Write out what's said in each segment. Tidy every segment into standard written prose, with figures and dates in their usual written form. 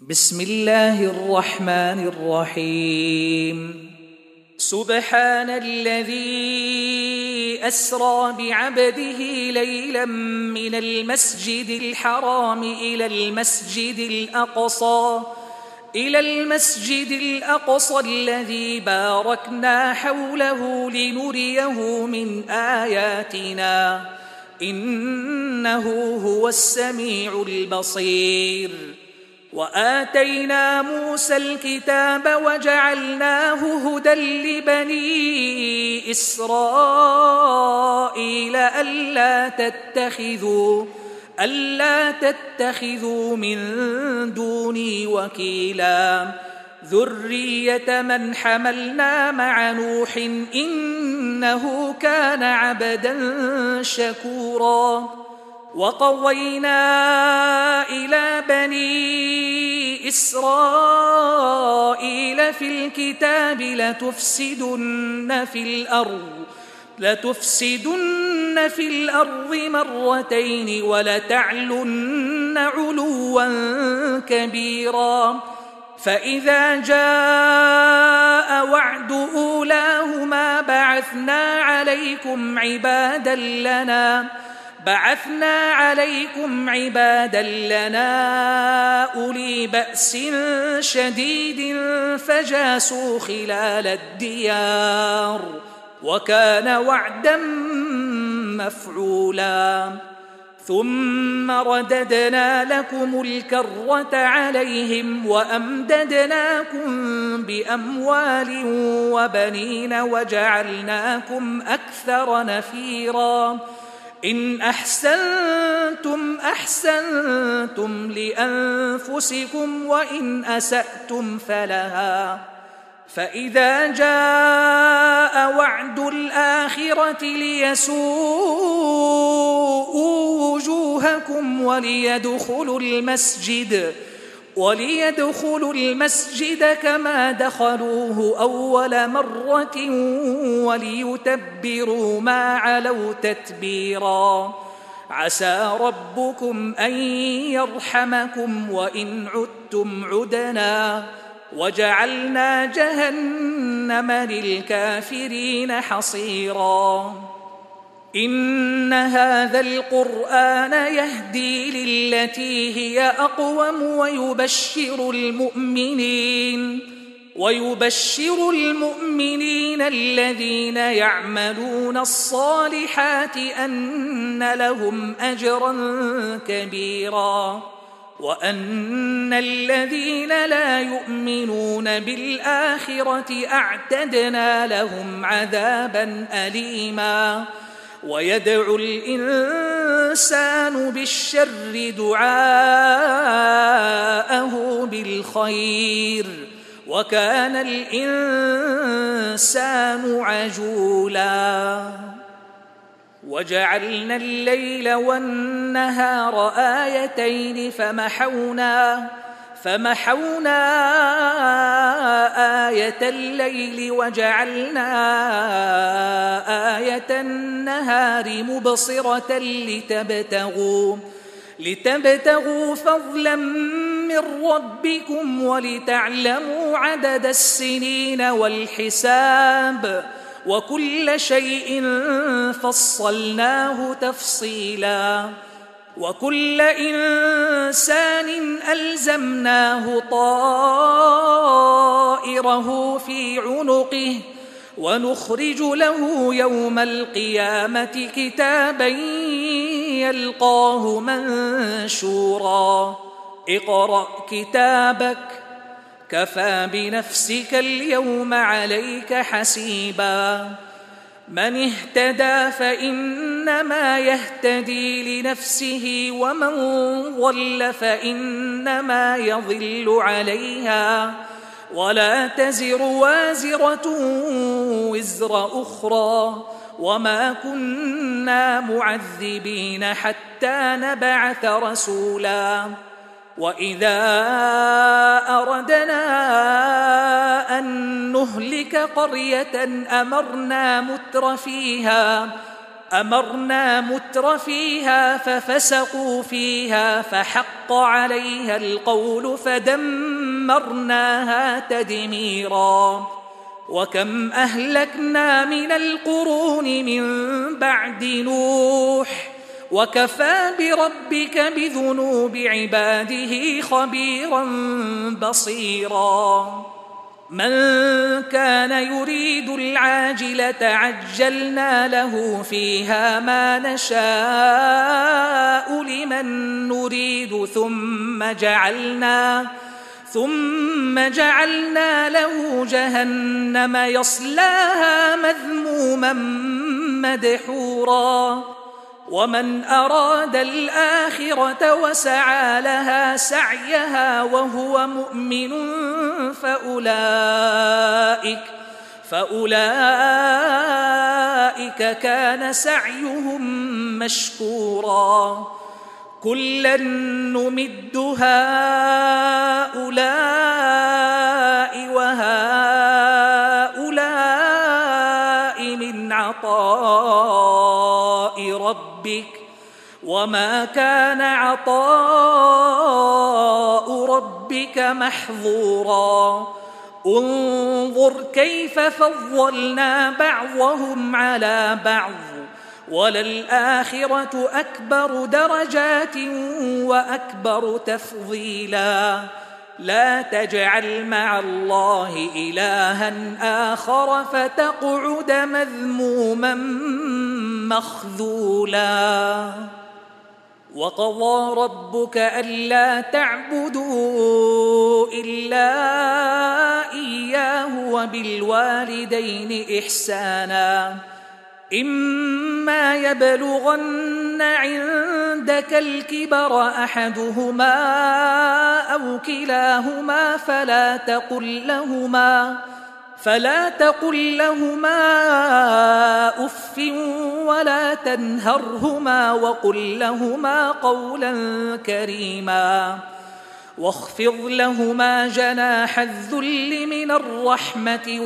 بسم الله الرحمن الرحيم. سبحان الذي أسرى بعبده ليلا من المسجد الحرام إلى المسجد الأقصى الذي باركنا حوله لنريه من آياتنا إنه هو السميع البصير. وآتينا موسى الكتاب وجعلناه هدى لبني إسرائيل ألا تتخذوا من دوني وكيلا ذرية من حملنا مع نوح إنه كان عبدا شكورا. وقضينا إلى بني إسرائيل في الكتاب لتفسدن في الأرض مرتين ولتعلن علوا كبيرا. فإذا جاء وعد أولاهما بعثنا عليكم عبادا لنا أولي بأس شديد فجاسوا خلال الديار وكان وعدا مفعولا. ثم رددنا لكم الكرة عليهم وأمددناكم بأموال وبنين وجعلناكم أكثر نفيرا. إن أحسنتم لأنفسكم وإن أسأتم فلها. فإذا جاء وعد الآخرة ليسوءوا وجوهكم وليدخلوا المسجد كما دخلوه أول مرة وليتبروا ما علوا تتبيرا. عسى ربكم أن يرحمكم وإن عدتم عدنا وجعلنا جهنم للكافرين حصيرا. إن هذا القرآن يهدي للتي هي أقوم ويبشر المؤمنين الذين يعملون الصالحات أن لهم أجرا كبيرا وأن الذين لا يؤمنون بالآخرة أعتدنا لهم عذابا أليما. ويدعو الإنسان بالشر دعاءه بالخير وكان الإنسان عجولا. وجعلنا الليل والنهار آيتين فمحونا آية الليل وجعلنا آية النهار مبصرة لتبتغوا فضلا من ربكم ولتعلموا عدد السنين والحساب وكل شيء فصلناه تفصيلا. وكل إنسان ألزمناه طائره في عنقه ونخرج له يوم القيامة كتابا يلقاه منشورا. اقرأ كتابك كفى بنفسك اليوم عليك حسيبا. من اهتدى فإنما يهتدي لنفسه ومن ضل فإنما يضل عليها ولا تزر وازرة وزر أخرى وما كنا معذبين حتى نبعث رسولا. وإذا أردنا أن نهلك قرية أمرنا متر فيها ففسقوا فيها فحق عليها القول فدمرناها تدميرا. وكم أهلكنا من القرون من بعد نوح وكفى بربك بذنوب عباده خبيرا بصيرا. من كان يريد العاجلة عجلنا له فيها ما نشاء لمن نريد ثم جعلنا له جهنم يصلاها مذموما مدحورا. ومن أراد الآخرة وسعى لها سعيها وهو مؤمن فأولئك كان سعيهم مشكورا. كلا نمد هؤلاء وهؤلاء من عطاء ربك وما كان عطاء ربك محظورا. انظر كيف فضلنا بعضهم على بعض وللآخرة أكبر درجات وأكبر تفضيلا. لا تجعل مع الله إلها آخر فتقعد مذموما مخذولا. وقضى ربك ألا تعبدوا إلا إياه وبالوالدين إحسانا. إما يبلغن عندك الكبر أحدهما أو كلاهما فلا تقل لهما أف ولا تنهرهما وقل لهما قولا كريما. واخفض لهما جناح الذل من الرحمة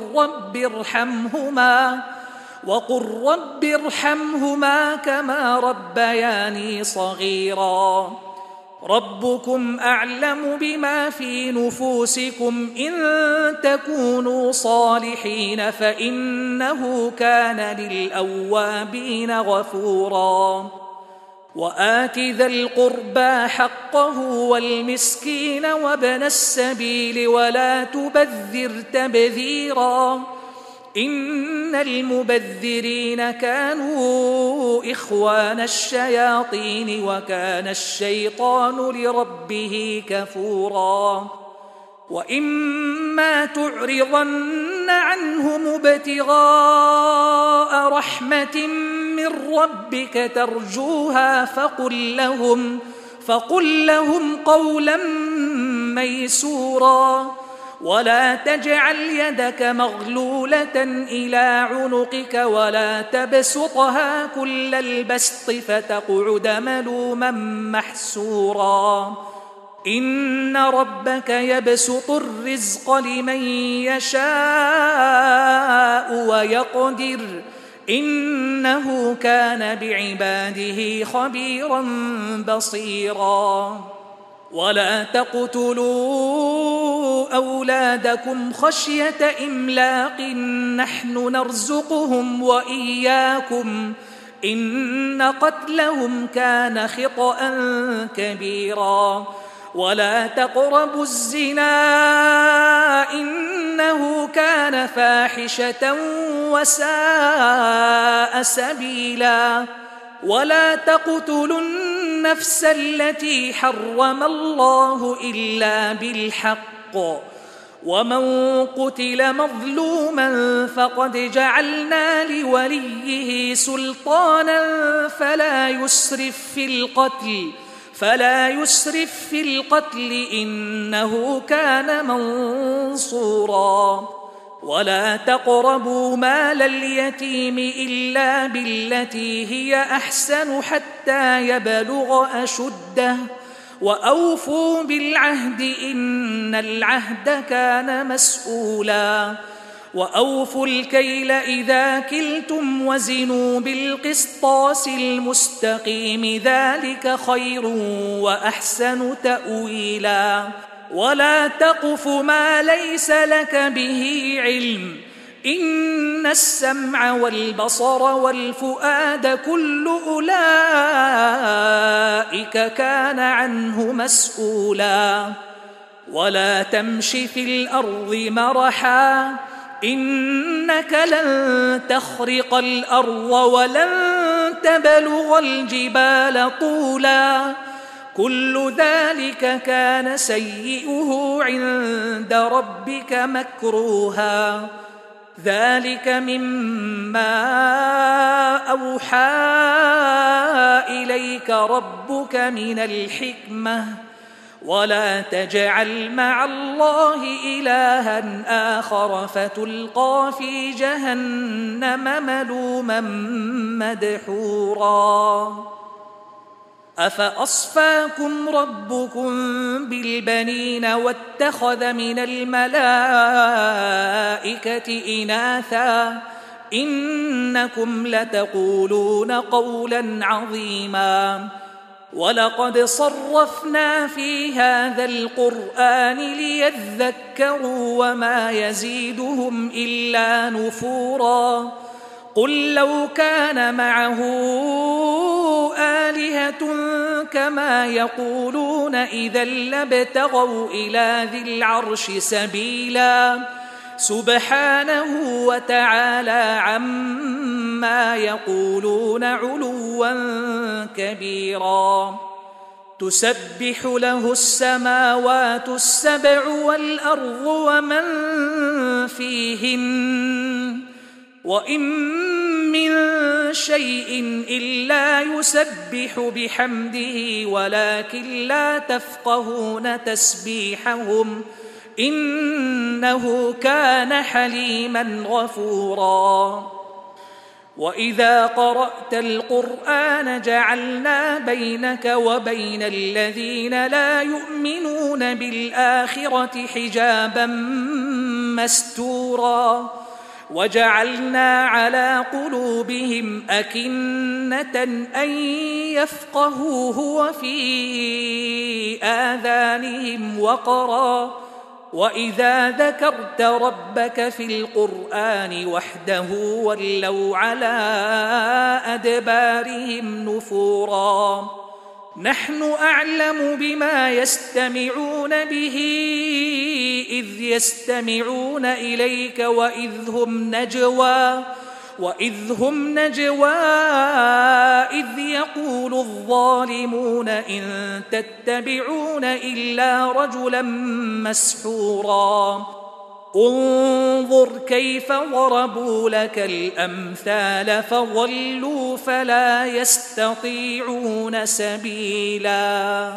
وقل رب ارحمهما كما ربياني صغيرا. ربكم أعلم بما في نفوسكم إن تكونوا صالحين فإنه كان للأوابين غفورا. وآت ذا القربى حقه والمسكين وابن السبيل ولا تبذر تبذيرا إن المبذرين كانوا إخوان الشياطين وكان الشيطان لربه كفورا. وإما تعرضن عنهم ابتغاء رحمة من ربك ترجوها فقل لهم قولا ميسورا. ولا تجعل يدك مغلولة إلى عنقك ولا تبسطها كل البسط فتقعد ملوما محسورا. إن ربك يبسط الرزق لمن يشاء ويقدر إنه كان بعباده خبيرا بصيرا. ولا تقتلوا أولادكم خشية إملاق نحن نرزقهم وإياكم إن قتلهم كان خطأ كبيرا. ولا تقربوا الزنا إنه كان فاحشة وساء سبيلا. ولا تقتلوا النفس التي حرم الله إلا بالحق ومن قتل مظلوما فقد جعلنا لوليه سلطانا فلا يسرف في القتل إنه كان منصورا. ولا تقربوا مال اليتيم إلا بالتي هي أحسن حتى يبلغ أشده وأوفوا بالعهد إن العهد كان مسؤولا. وأوفوا الكيل إذا كلتم وزنوا بالقسطاس المستقيم ذلك خير وأحسن تأويلا ولا تقف ما ليس لك به علم إن السمع والبصر والفؤاد كل أولئك كان عنه مسؤولا ولا تمش في الأرض مرحا إنك لن تخرق الأرض ولن تبلغ الجبال طولا كل ذلك كان سيئه عند ربك مكروها ذلك مما أوحى إليك ربك من الحكمة ولا تجعل مع الله إلها آخر فتلقى في جهنم ملوما مدحورا أفأصفاكم ربكم بالبنين واتخذ من الملائكة إناثا إنكم لتقولون قولا عظيما ولقد صرفنا في هذا القرآن ليذكروا وما يزيدهم إلا نفورا قل لو كان معه آلهة كما يقولون إذا لابتغوا إلى ذي العرش سبيلا سبحانه وتعالى عما يقولون علوا كبيرا تسبح له السماوات السبع والأرض ومن فيهن وإن من شيء إلا يسبح بحمده ولكن لا تفقهون تسبيحهم إنه كان حليما غفورا وإذا قرأت القرآن جعلنا بينك وبين الذين لا يؤمنون بالآخرة حجابا مستورا وجعلنا على قلوبهم أكنة أن يفقهوه وفي آذانهم وقرا وإذا ذكرت ربك في القرآن وحده ولوا على أدبارهم نفورا نحن أعلم بما يستمعون به إذ يستمعون إليك وإذ هم نجوى إذ يقول الظالمون إن تتبعون إلا رجلا مسحورا انظر كيف ضربوا لك الأمثال فضلوا فلا يستطيعون سبيلا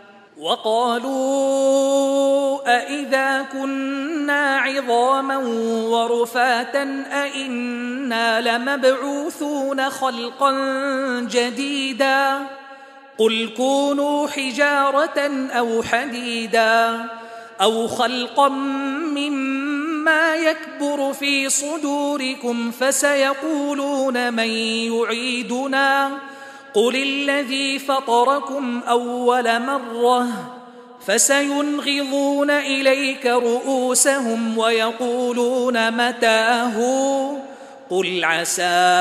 وقالوا أإذا كنا عظاما ورفاتا أإنا لمبعوثون خلقا جديدا قل كونوا حجارة أو حديدا أو خلقا مما يكبر في صدوركم فسيقولون من يعيدنا قل الذي فطركم أول مرة فسينغضون إليك رؤوسهم ويقولون متى هو قل عسى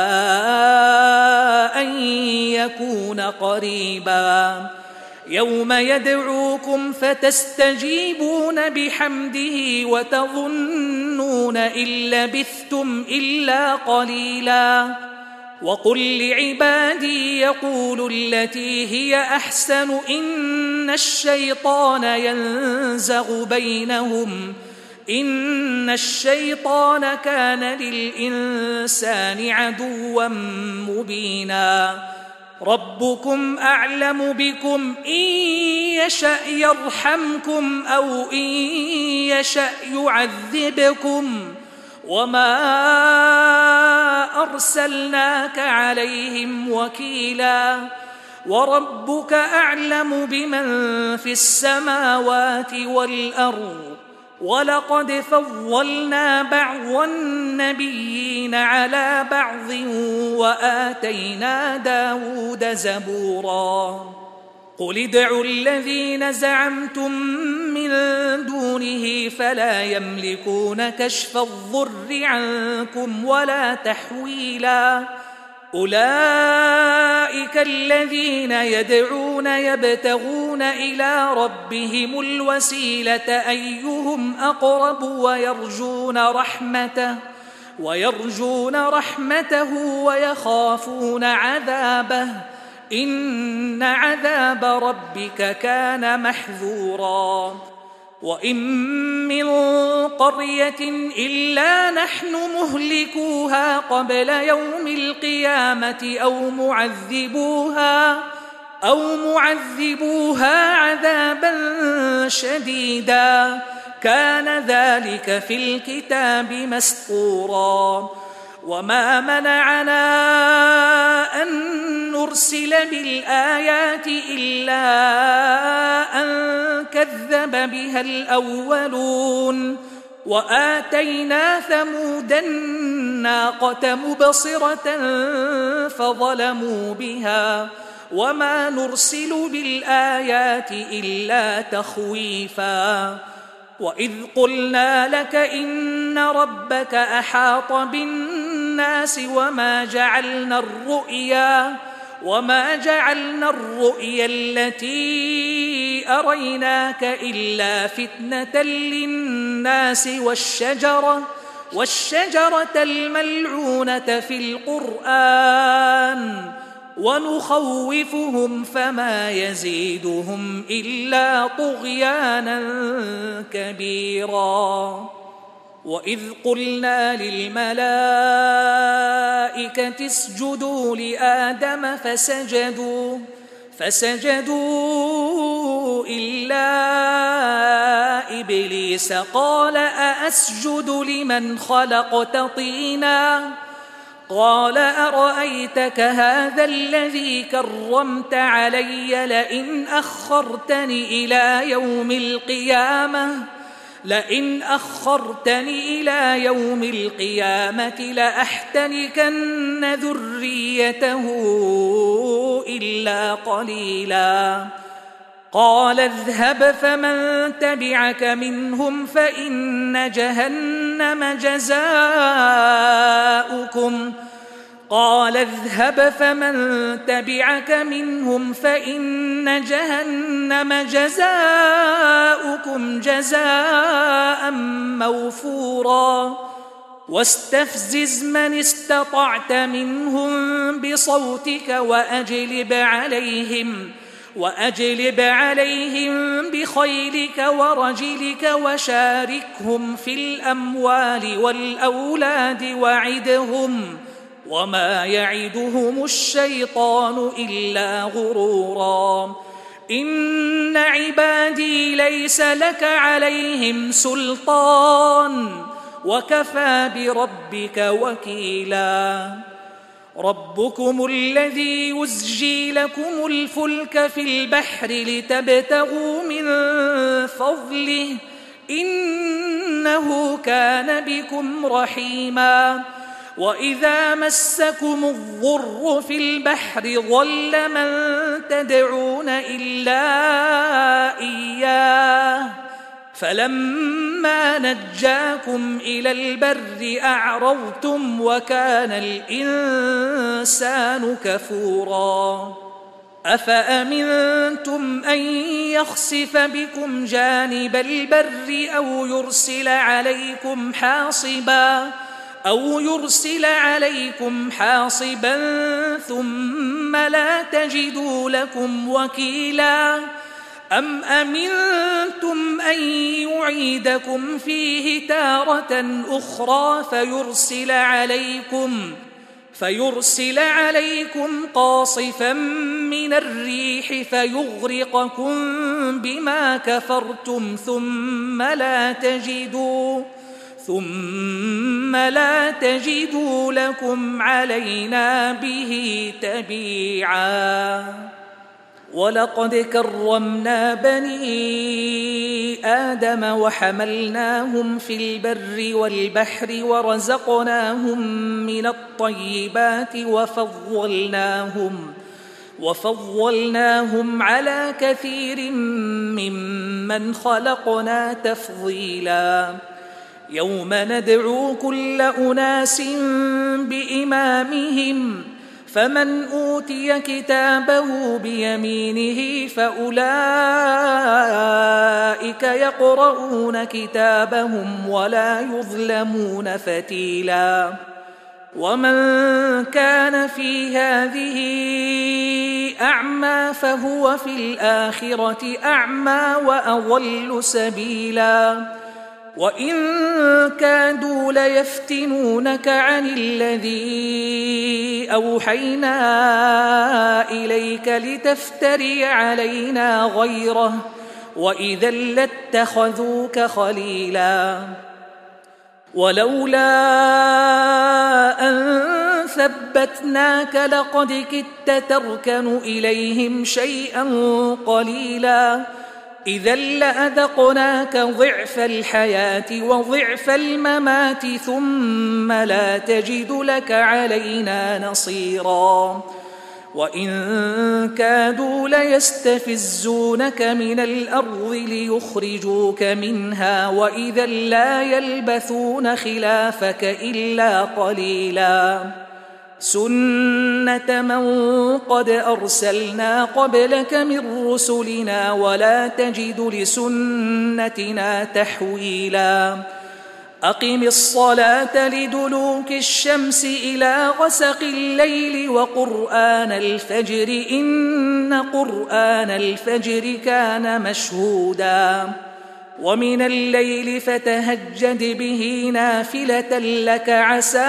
أن يكون قريبا يوم يدعوكم فتستجيبون بحمده وتظنون إن لبثتم إلا قليلا وقل لعبادي يقولوا التي هي أحسن إن الشيطان ينزغ بينهم إن الشيطان كان للإنسان عدوا مبينا ربكم أعلم بكم إن يشأ يرحمكم أو إن يشأ يعذبكم وما أرسلناك عليهم وكيلا وربك أعلم بمن في السماوات والأرض ولقد فضلنا بعض النبيين على بعض وآتينا داود زبورا قل ادعوا الذين زعمتم من دونه فلا يملكون كشف الضر عنكم ولا تحويلا أولئك الذين يدعون يبتغون إلى ربهم الوسيلة أيهم أقرب ويرجون رحمته ويخافون عذابه إن عذاب ربك كان محذورا وإن من قرية إلا نحن مهلكوها قبل يوم القيامة أو معذبوها عذابا شديدا كان ذلك في الكتاب مسطورا وما منعنا أن نرسل بالآيات إلا أن كذب بها الأولون وآتينا ثمود الناقة مبصرة فظلموا بها وما نرسل بالآيات إلا تخويفا وإذ قلنا لك إن ربك أحاط بالناس وما جعلنا الرؤيا التي أريناك إلا فتنة للناس والشجرة الملعونة في القرآن ونخوفهم فما يزيدهم إلا طغيانا كبيرا وإذ قلنا للملائكة اسجدوا لآدم فسجدوا إلا إبليس قال أأسجد لمن خلقت طينا قال أرأيتك هذا الذي كرمت علي لئن أخرتني إلى يوم القيامة لأحتنكن ذريته إلا قليلا قال اذهب فمن تبعك منهم فإن جهنم جزاؤكم جزاء موفورا واستفزز من استطعت منهم بصوتك وأجلب عليهم بخيلك ورجلك وشاركهم في الأموال والأولاد وعدهم وما يعدهم الشيطان إلا غرورا إن عبادي ليس لك عليهم سلطان وكفى بربك وكيلا ربكم الذي يزجي لكم الفلك في البحر لتبتغوا من فضله إنه كان بكم رحيما وإذا مسكم الضر في البحر ضل من تدعون إلا إياه فلما نجاكم إلى البر أعرضتم وكان الإنسان كفورا أفأمنتم أن يخسف بكم جانب البر أو يرسل عليكم حاصبا ثم لا تجدوا لكم وكيلا أم أمنتم أن يعيدكم فيه تارة أخرى فيرسل عليكم قاصفا من الريح فيغرقكم بما كفرتم ثم لا تجدوا لكم علينا به تبيعا ولقد كرمنا بني آدم وحملناهم في البر والبحر ورزقناهم من الطيبات وفضلناهم على كثير ممن خلقنا تفضيلا يوم ندعو كل أناس بإمامهم فمن أوتي كتابه بيمينه فأولئك يقرؤون كتابهم ولا يظلمون فتيلا ومن كان في هذه أعمى فهو في الآخرة أعمى وأضل سبيلا وإن كادوا ليفتنونك عن الذي أوحينا إليك لتفتري علينا غيره وإذا لاتخذوك خليلا ولولا أن ثبتناك لقد كدت تركن إليهم شيئا قليلا إذا لأذقناك ضعف الحياة وضعف الممات ثم لا تجد لك علينا نصيرا وإن كادوا ليستفزونك من الأرض ليخرجوك منها وإذا لا يلبثون خلافك إلا قليلا سنة من قد أرسلنا قبلك من رسلنا ولا تجد لسنتنا تحويلا أقم الصلاة لدلوك الشمس إلى غسق الليل وقرآن الفجر إن قرآن الفجر كان مشهودا ومن الليل فتهجد به نافلة لك عسى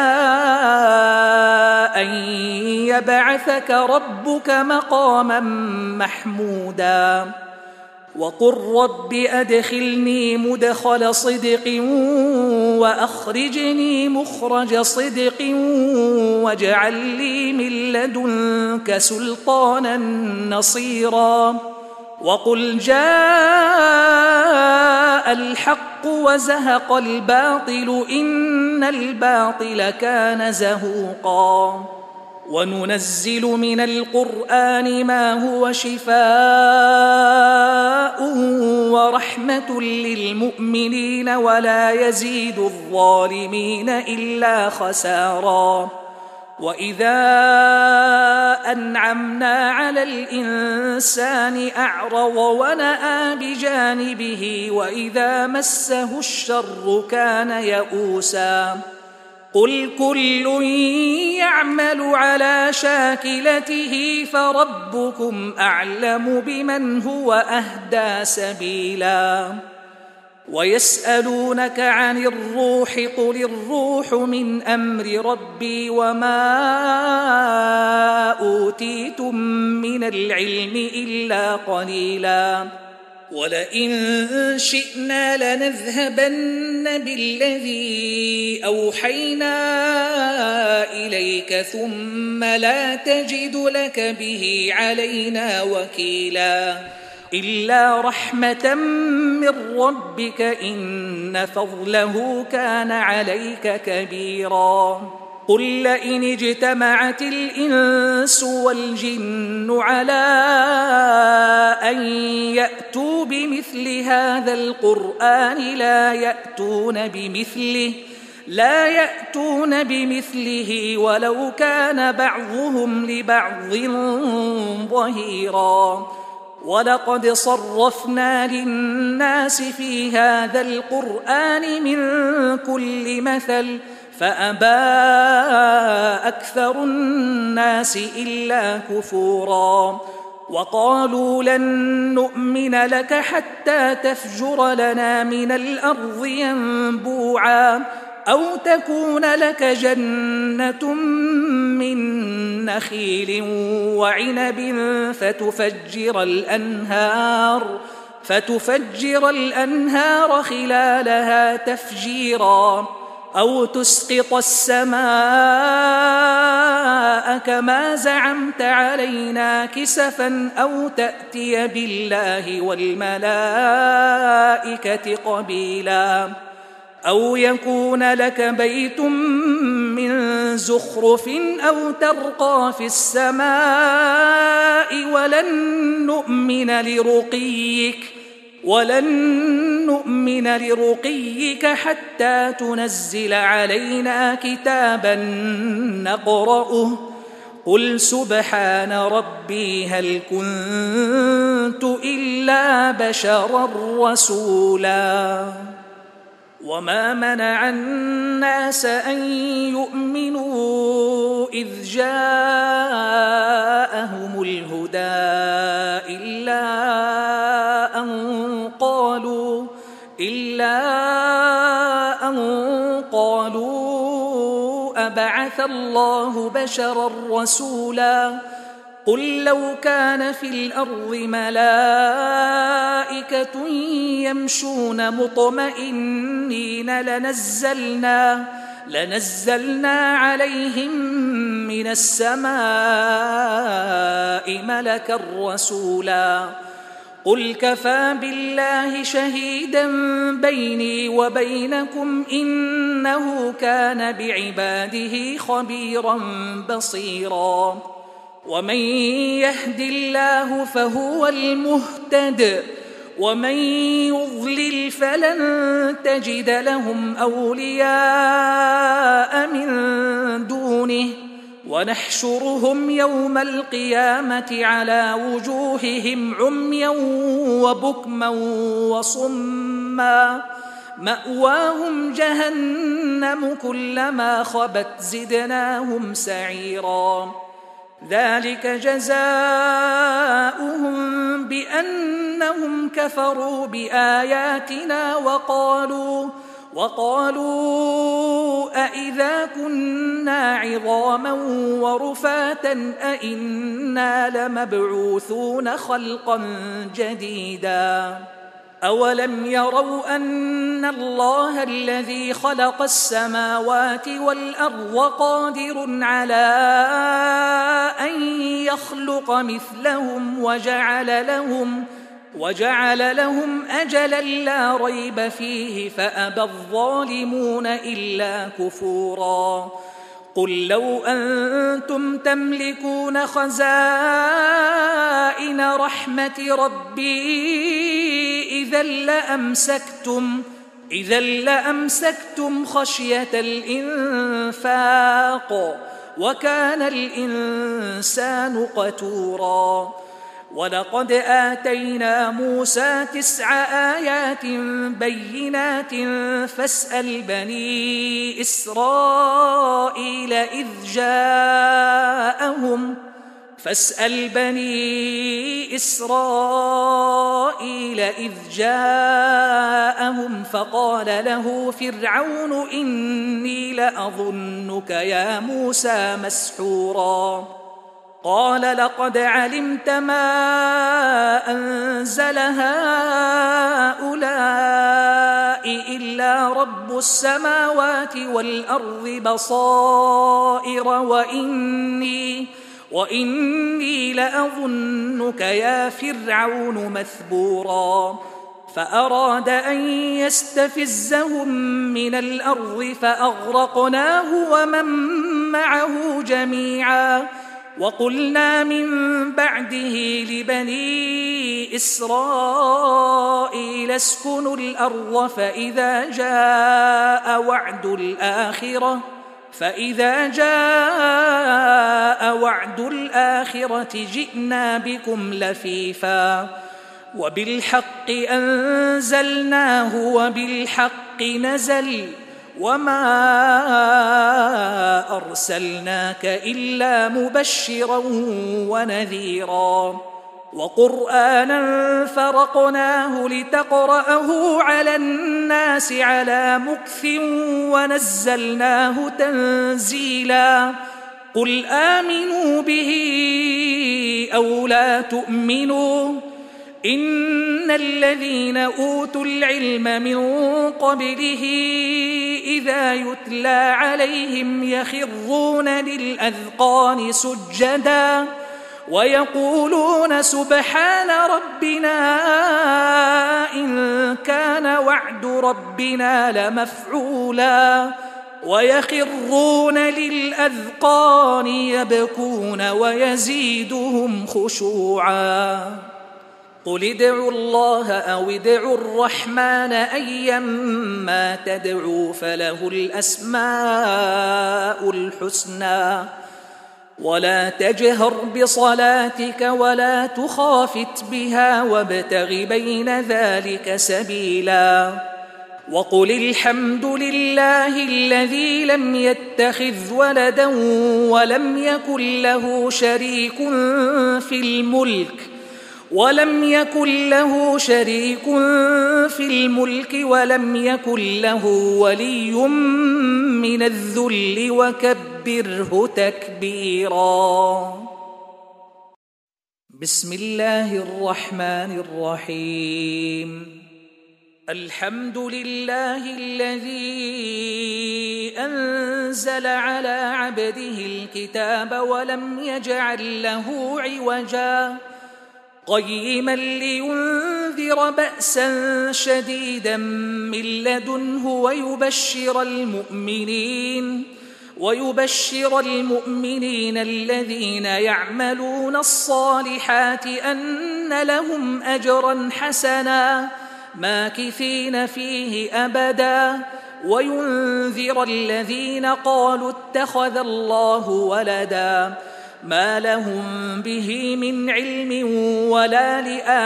أن يبعثك ربك مقاما محمودا وقل رب أدخلني مدخل صدق وأخرجني مخرج صدق واجعل لي من لدنك سلطانا نصيرا وقل جاء الحق وزهق الباطل إن الباطل كان زهوقا وننزل من القرآن ما هو شفاء ورحمة للمؤمنين ولا يزيد الظالمين إلا خسارا وإذا أنعمنا على الإنسان أعرض ونأى بجانبه وإذا مسه الشر كان يئوسا قل كل يعمل على شاكلته فربكم أعلم بمن هو أهدى سبيلا ويسألونك عن الروح قل الروح من أمر ربي وما أوتيتم من العلم إلا قليلا ولئن شئنا لنذهبن بالذي أوحينا إليك ثم لا تجد لك به علينا وكيلا إلا رحمة من ربك إن فضله كان عليك كبيرا قل لئن اجتمعت الإنس والجن على أن يأتوا بمثل هذا القرآن لا يأتون بمثله ولو كان بعضهم لبعض ظهيرا ولقد صرفنا للناس في هذا القرآن من كل مثل فأبى أكثر الناس إلا كفورا وقالوا لن نؤمن لك حتى تفجر لنا من الأرض ينبوعا أو تكون لك جنة من نخيل وعنب فتفجر الأنهار خلالها تفجيرا أو تسقط السماء كما زعمت علينا كسفا أو تأتي بالله والملائكة قبيلا أو يكون لك بيت من زخرف أو ترقى في السماء ولن نؤمن لرقيك حتى تنزل علينا كتابا نقرأه قل سبحان ربي هل كنت إلا بشرا رسولا وما منع الناس أن يؤمنوا إذ جاءهم الهدى إلا أن قالوا أبعث الله بشرا رسولا قل لو كان في الأرض ملائكة يمشون مطمئنين لنزلنا عليهم من السماء ملكا رسولا قل كفى بالله شهيدا بيني وبينكم إنه كان بعباده خبيرا بصيرا ومن يهد الله فهو المهتد ومن يضلل فلن تجد لهم أولياء من دونه ونحشرهم يوم القيامة على وجوههم عميا وبكما وصما مأواهم جهنم كلما خبت زدناهم سعيرا ذلك جزاؤهم بأنهم كفروا بآياتنا وقالوا أئذا كنا عظاما ورفاتا أئنا لمبعوثون خلقا جديدا أولم يروا أن الله الذي خلق السماوات والأرض قادر على أن يخلق مثلهم وجعل لهم أجلا لا ريب فيه فأبى الظالمون إلا كفورا قل لو أنتم تملكون خزائن رحمة ربي إذا لأمسكتم خشية الإنفاق وكان الإنسان قتورا ولقد آتينا موسى 9 آيات بينات فاسأل بني إسرائيل إذ جاءهم فقال له فرعون إني لأظنك يا موسى مسحورا قال لقد علمت ما أنزل هؤلاء إلا رب السماوات والأرض بصائر وإني لأظنك يا فرعون مثبورا فأراد أن يستفزهم من الأرض فأغرقناه ومن معه جميعا وقلنا من بعده لبني إسرائيل اسكنوا الأرض فإذا جاء وعد الآخرة جئنا بكم لفيفا وبالحق أنزلناه وبالحق نزل وما أرسلناك إلا مبشرا ونذيرا وقرآنا فرقناه لتقرأه على الناس على مكث ونزلناه تنزيلا قل آمنوا به أو لا تؤمنوا إن الذين أوتوا العلم من قبله إذا يتلى عليهم يخرون للأذقان سجدا ويقولون سبحان ربنا إن كان وعد ربنا لمفعولا ويخرون للأذقان يبكون ويزيدهم خشوعا قل ادعوا الله أو ادعوا الرحمن أيما تدعوا فله الأسماء الحسنى ولا تجهر بصلاتك ولا تخافت بها وابتغ بين ذلك سبيلا وقل الحمد لله الذي لم يتخذ ولدا ولم يكن له شريك في الملك ولم يكن له ولي من الذل وكبره تكبيرا. بسم الله الرحمن الرحيم. الحمد لله الذي أنزل على عبده الكتاب ولم يجعل له عوجا قيما لينذر بأسا شديدا من لدنه ويبشر المؤمنين الذين يعملون الصالحات أن لهم أجرا حسنا ماكثين فيه أبدا وينذر الذين قالوا اتخذ الله ولدا ما لهم به من علم ولا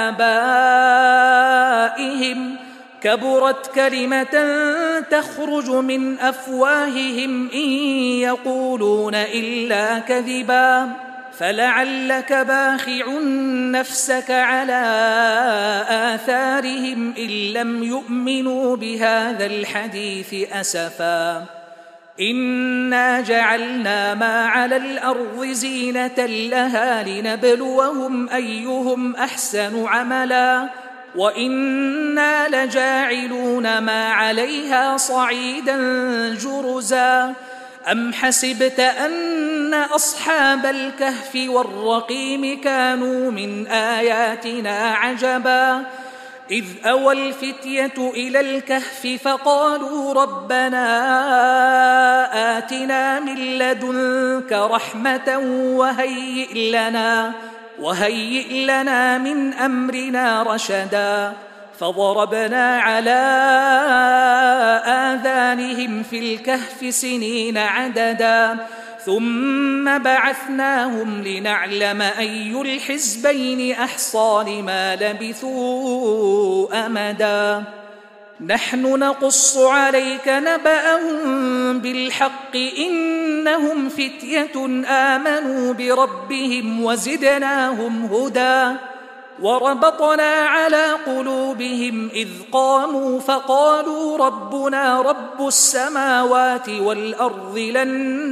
لآبائهم كبرت كلمة تخرج من أفواههم إن يقولون إلا كذبا فلعلك باخع نفسك على آثارهم إن لم يؤمنوا بهذا الحديث أسفا إنا جعلنا ما على الأرض زينة لها لنبلوهم أيهم أحسن عملا وإنا لجاعلون ما عليها صعيدا جرزا أم حسبت أن أصحاب الكهف والرقيم كانوا من آياتنا عجبا إذ أوى الفتية إلى الكهف فقالوا ربنا آتنا من لدنك رحمة وهيئ لنا من أمرنا رشدا فضربنا على آذانهم في الكهف سنين عددا ثم بعثناهم لنعلم أي الحزبين أحصى لما لبثوا أمدا نحن نقص عليك نبأهم بالحق إنهم فتية آمنوا بربهم وزدناهم هدى وربطنا على قلوبهم إذ قاموا فقالوا ربنا رب السماوات والأرض لن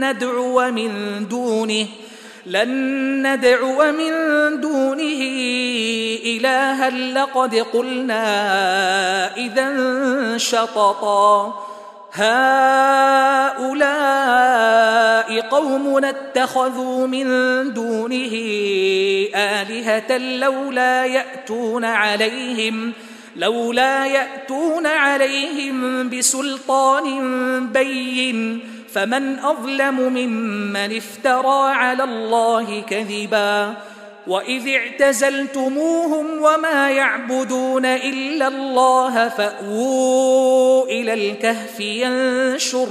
ندعو من دونه إلها لقد قلنا إذا شططا هؤلاء قومنا اتخذوا من دونه آلهة لولا يأتون عليهم بسلطان بين فمن أظلم ممن افترى على الله كذبا وإذ اعتزلتموهم وما يعبدون إلا الله فأووا إلى الكهف ينشر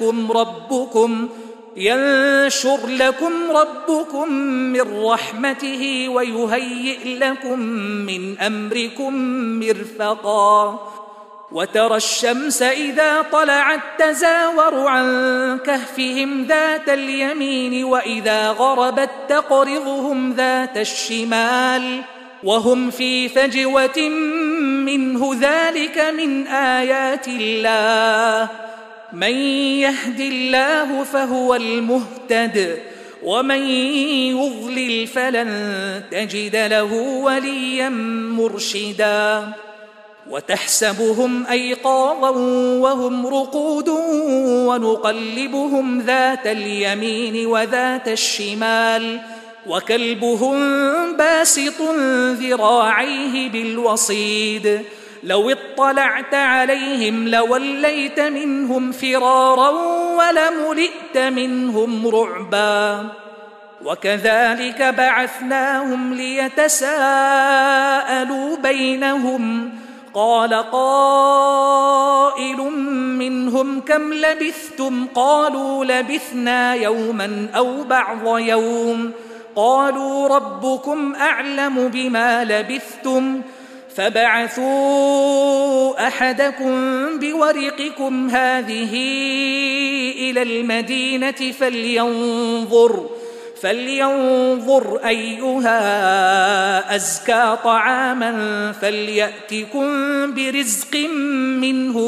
لكم ربكم من رحمته ويهيئ لكم من أمركم مرفقا وترى الشمس إذا طلعت تزاور عن كهفهم ذات اليمين وإذا غربت تقرضهم ذات الشمال وهم في فجوة منه ذلك من آيات الله من يهد الله فهو المهتد ومن يضلل فلن تجد له وليا مرشدا وتحسبهم أيقاظا وهم رقود ونقلبهم ذات اليمين وذات الشمال وكلبهم باسط ذراعيه بالوصيد لو اطلعت عليهم لوليت منهم فرارا ولملئت منهم رعبا وكذلك بعثناهم ليتساءلوا بينهم قال قائل منهم كم لبثتم قالوا لبثنا يوما أو بعض يوم قالوا ربكم أعلم بما لبثتم فابعثوا أحدكم بورقكم هذه إلى المدينة فلينظر أيها أزكى طعاما فليأتكم برزق منه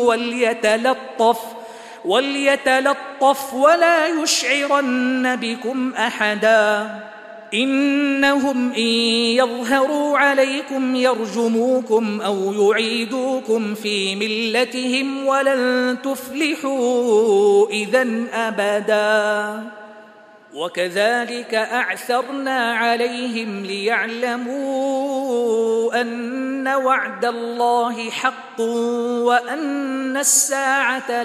وليتلطف ولا يشعرن بكم أحدا إنهم إن يظهروا عليكم يرجموكم أو يعيدوكم في ملتهم ولن تفلحوا إذن أبدا وكذلك أعثرنا عليهم ليعلموا أن وعد الله حق وأن الساعة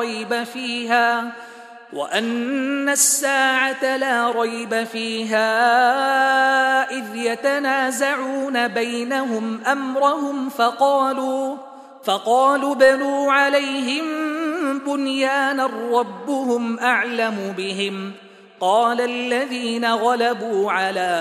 لا ريب فيها إذ يتنازعون بينهم أمرهم فقالوا بنوا عليهم بنيانا ربهم أعلم بهم قال الذين غلبوا على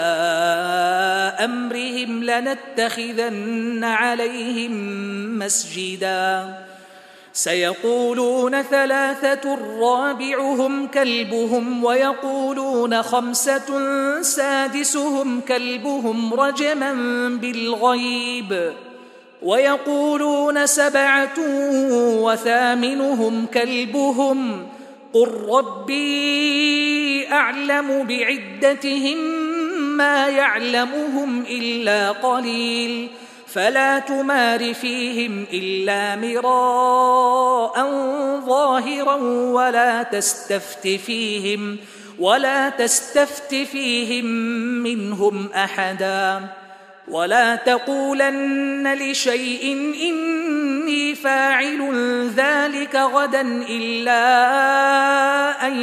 أمرهم لنتخذن عليهم مسجدا سيقولون 3 رابعهم كلبهم ويقولون 5 سادسهم كلبهم رجما بالغيب ويقولون 7 وثامنهم كلبهم قل ربي أعلم بعدتهم ما يعلمهم إلا قليل فلا تمار فيهم إلا مراء ظاهرا ولا تستفت فيهم منهم أحدا ولا تقولن لشيء إني فاعل ذلك غدا إلا أن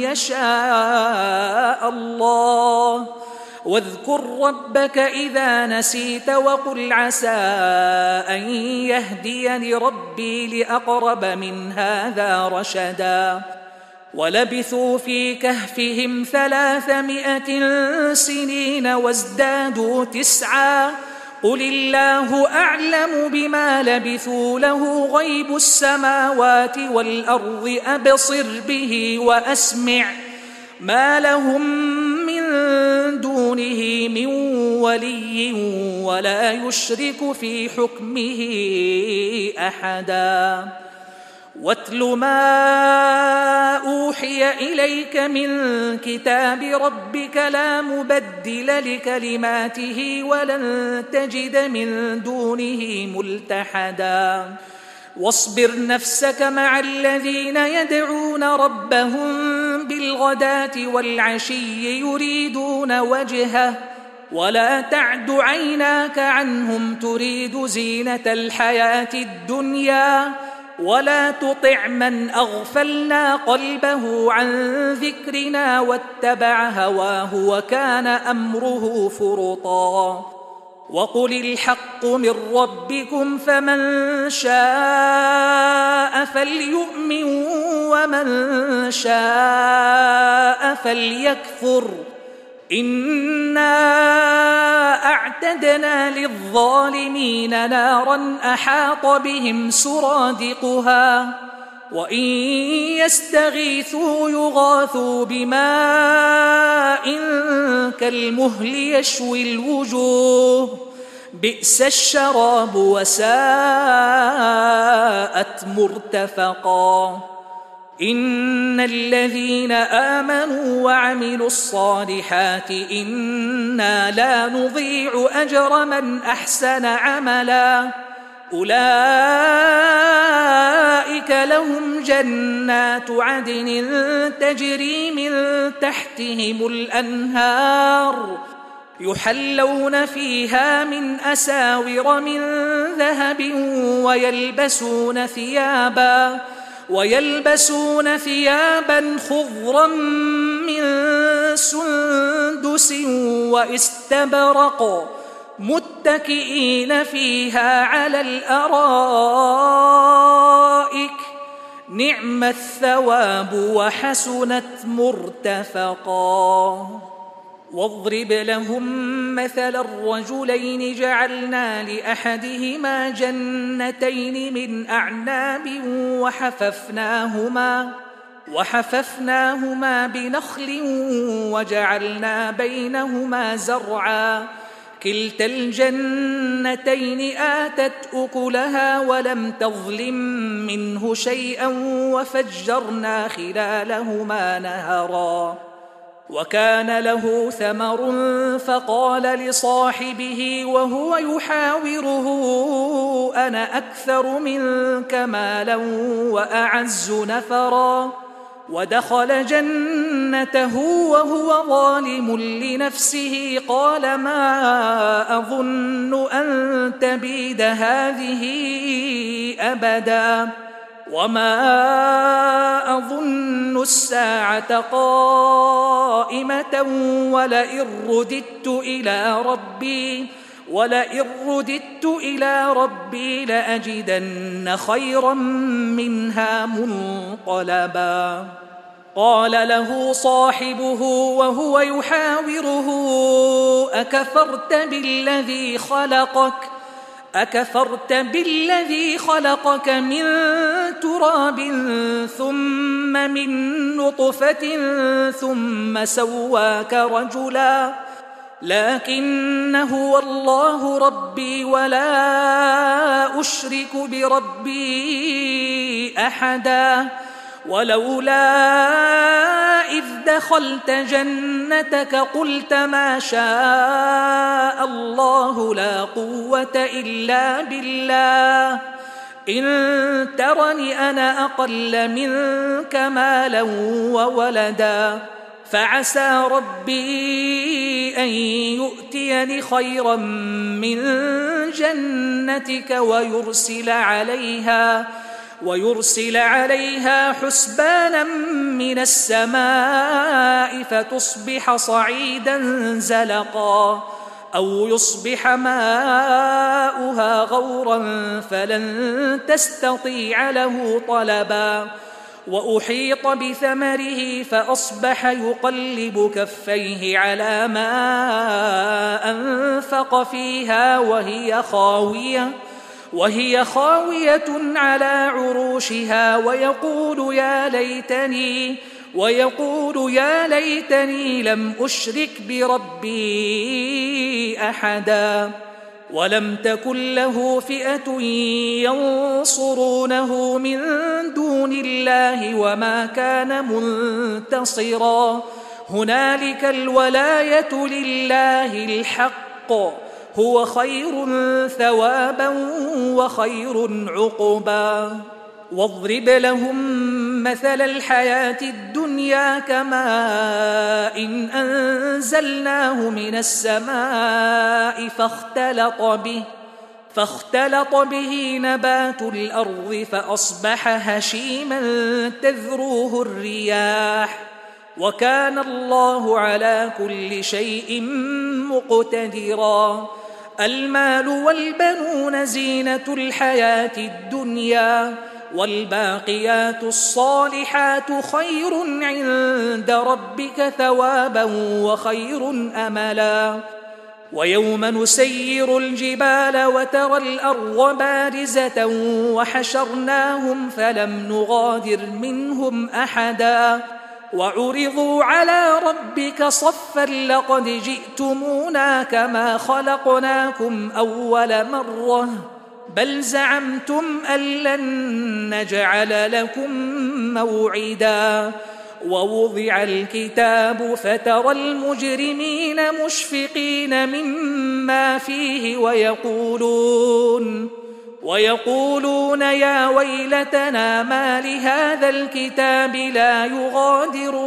يشاء الله واذكر ربك إذا نسيت وقل عسى أن يهديني ربي لأقرب من هذا رشدا ولبثوا في كهفهم 300 سنين وازدادوا 9 قل الله أعلم بما لبثوا له غيب السماوات والأرض أبصر به وأسمع ما لهم من دونه من ولي ولا يشرك في حكمه أحدا واتل ما أوحي إليك من كتاب ربك لا مبدل لكلماته ولن تجد من دونه ملتحدا واصبر نفسك مع الذين يدعون ربهم بالغداة والعشي يريدون وجهه ولا تعد عيناك عنهم تريد زينة الحياة الدنيا ولا تطع من أغفلنا قلبه عن ذكرنا واتبع هواه وكان أمره فرطا وقل الحق من ربكم فمن شاء فليؤمن ومن شاء فليكفر إنا أعتدنا للظالمين نارا أحاط بهم سرادقها وإن يستغيثوا يغاثوا بماء كالمهل يشوي الوجوه بئس الشراب وساءت مرتفقا إن الذين آمنوا وعملوا الصالحات إنا لا نضيع أجر من أحسن عملا أولئك لهم جنات عدن تجري من تحتهم الأنهار يحلون فيها من أساور من ذهب ويلبسون ثيابا خضرا من سندس واستبرق متكئين فيها على الأرائك نعم الثواب وحسنت مرتفقا واضرب لهم مثل الرجلين جعلنا لأحدهما جنتين من أعناب وحففناهما بنخل وجعلنا بينهما زرعا كلتا الجنتين آتت أكلها ولم تظلم منه شيئا وفجرنا خلالهما نهرا وكان له ثمر فقال لصاحبه وهو يحاوره أنا أكثر منك مالا وأعز نفرا ودخل جنته وهو ظالم لنفسه قال ما أظن أن تبيد هذه أبدا وما أظن الساعة قائمة ولئن رددت إلى ربي لأجدن خيرا منها منقلبا قال له صاحبه وهو يحاوره أكفرت بالذي خلقك من تراب ثم من نطفة ثم سواك رجلا لكن هو الله ربي ولا أشرك بربي أحدا ولولا إذ دخلت جنتك قلت ما شاء الله لا قوة إلا بالله إن ترني أنا أقل منك مالا وولدا فعسى ربي أن يؤتيني خيرا من جنتك ويرسل عليها حسبانا من السماء فتصبح صعيدا زلقا أو يصبح ماؤها غورا فلن تستطيع له طلبا وأحيط بثمره فأصبح يقلب كفيه على ما أنفق فيها وهي خاوية على عروشها ويقول يا ليتني لم أشرك بربي أحدا ولم تكن له فئة ينصرونه من دون الله وما كان منتصرا هنالك الولاية لله الحق هو خير ثوابا وخير عقبا واضرب لهم مثل الحياة الدنيا كماء إن أنزلناه من السماء فاختلط به نبات الأرض فأصبح هشيما تذروه الرياح وكان الله على كل شيء مقتدرا المال والبنون زينة الحياة الدنيا والباقيات الصالحات خير عند ربك ثوابا وخير أملا ويوم نسير الجبال وترى الأرض بارزة وحشرناهم فلم نغادر منهم أحدا وعرضوا على ربك صفا لقد جئتمونا كما خلقناكم أول مرة بل زعمتم أن لن نجعل لكم موعدا ووضع الكتاب فترى المجرمين مشفقين مما فيه ويقولون يا ويلتنا ما لهذا الكتاب لا يغادر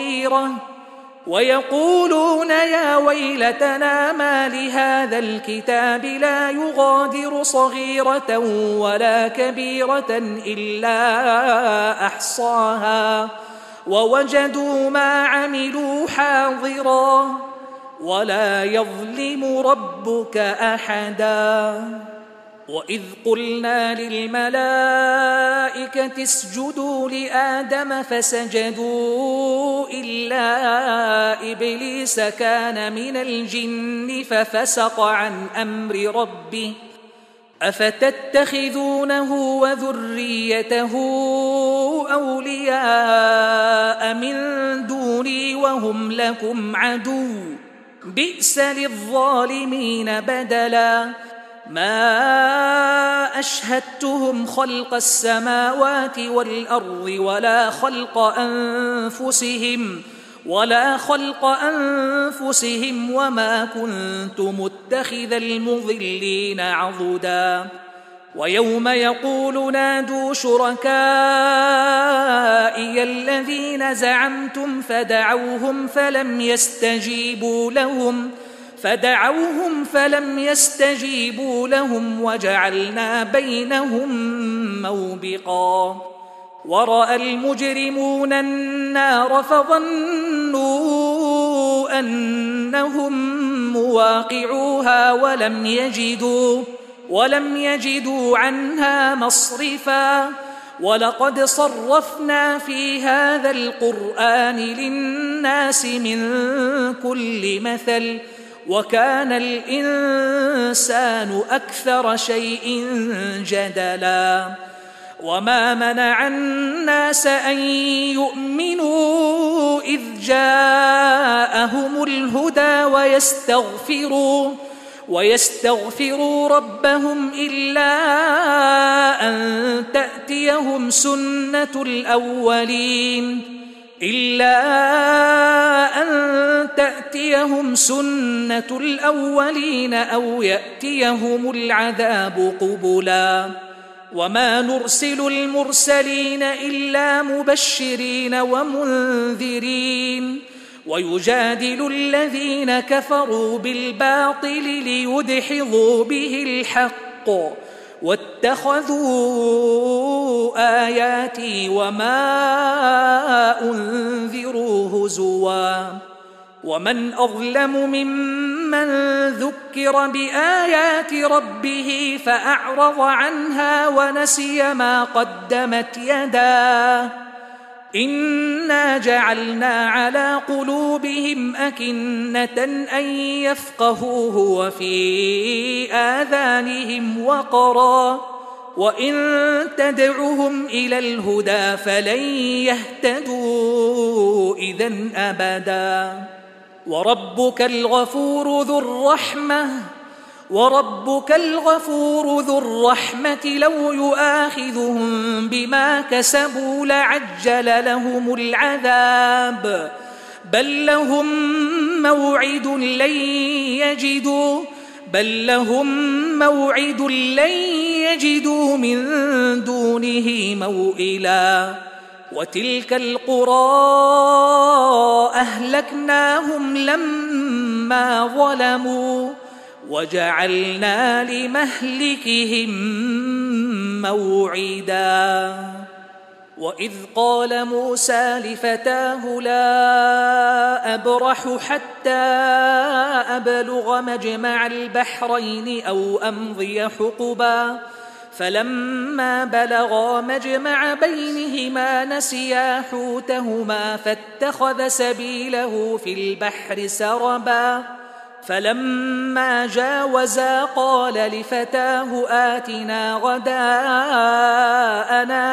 صغيرة ولا كبيرة إلا أحصاها ووجدوا ما عملوا حاضرا ولا يظلم ربك أحدا. وإذ قلنا للملائكة اسجدوا لآدم فسجدوا إلا إبليس كان من الجن ففسق عن أمر ربه أفتتخذونه وذريته أولياء من دوني وهم لكم عدو بئس للظالمين بدلا. ما أشهدتهم خلق السماوات والأرض ولا خلق أنفسهم وما كنت متخذ المضلين عضدا. ويوم يقول نادوا شركائي الذين زعمتم فدعوهم فلم يستجيبوا لهم وجعلنا بينهم موبقا. ورأى المجرمون النار فظنوا أنهم مواقعوها ولم يجدوا عنها مصرفا. ولقد صرفنا في هذا القرآن للناس من كل مثل وكان الإنسان أكثر شيء جدلا. وما منع الناس أن يؤمنوا إذ جاءهم الهدى ويستغفروا ربهم إلا أن تأتيهم سنة الأولين أو يأتيهم العذاب قبلا. وما نرسل المرسلين إلا مبشرين ومنذرين ويجادل الذين كفروا بالباطل ليدحضوا به الحق واتخذوا آياتي وما أنذروا هزوا. ومن أظلم ممن ذكر بآيات ربه فأعرض عنها ونسي ما قدمت يداه إنا جعلنا على قلوبهم أكنة أن يفقهوه وفي آذانهم وقرا وإن تدعهم إلى الهدى فلن يهتدوا إذن أبدا. وربك الغفور ذو الرحمة لو يؤاخذهم بما كسبوا لعجل لهم العذاب بل لهم موعد لن يجدوا من دونه موئلا. وتلك القرى أهلكناهم لما ظلموا وجعلنا لمهلكهم موعدا. وإذ قال موسى لفتاه لا أبرح حتى أبلغ مجمع البحرين أو أمضي حقبا فلما بلغا مجمع بينهما نسيا حوتهما فاتخذ سبيله في البحر سربا. فلما جاوزا قال لفتاه آتنا غداءنا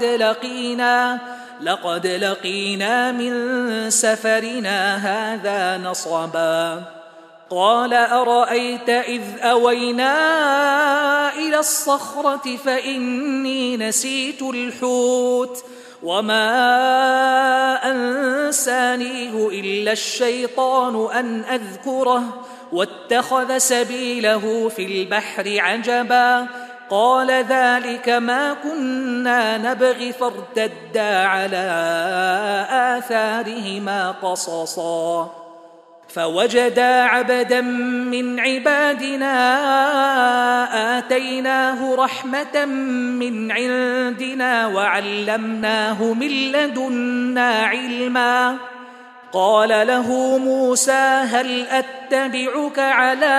لقد لقينا من سفرنا هذا نصبا. قال أرأيت إذ أوينا إلى الصخرة فإني نسيت الحوت وما أنسانيه إلا الشيطان أن أذكره واتخذ سبيله في البحر عجبا قال ذلك ما كنا نبغي فارتدا على آثارهما قصصا فوجدا عبدا من عبادنا آتيناه رحمة من عندنا وعلمناه من لدنا علما قال له موسى هل أتبعك على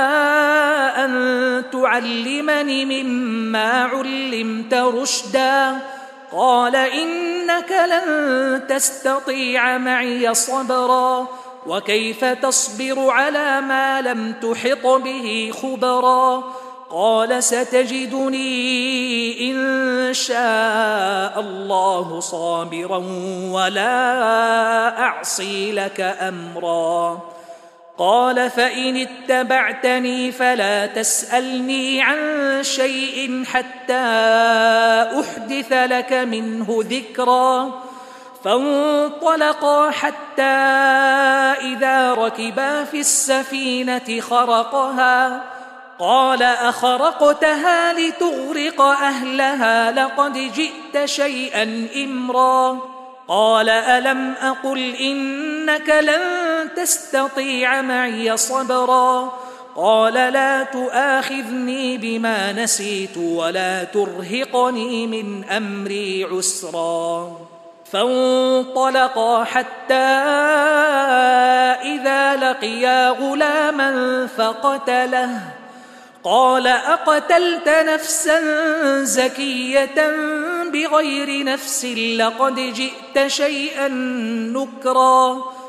أن تعلمني مما علمت رشدا قال إنك لن تستطيع معي صبرا وكيف تصبر على ما لم تحط به خبرا قال ستجدني إن شاء الله صابرا ولا أعصي لك أمرا قال فإن اتبعتني فلا تسألني عن شيء حتى أحدث لك منه ذكرا فانطلقا حتى إذا ركبا في السفينة خرقها قال أخرقتها لتغرق أهلها لقد جئت شيئا إمرا قال ألم أقل إنك لن تستطيع معي صبرا قال لا تؤاخذني بما نسيت ولا ترهقني من أمري عسرا فانطلقا حتى إذا لقيا غلاما فقتله قال أقتلت نفسا زكية بغير نفس لقد جئت شيئا نكرا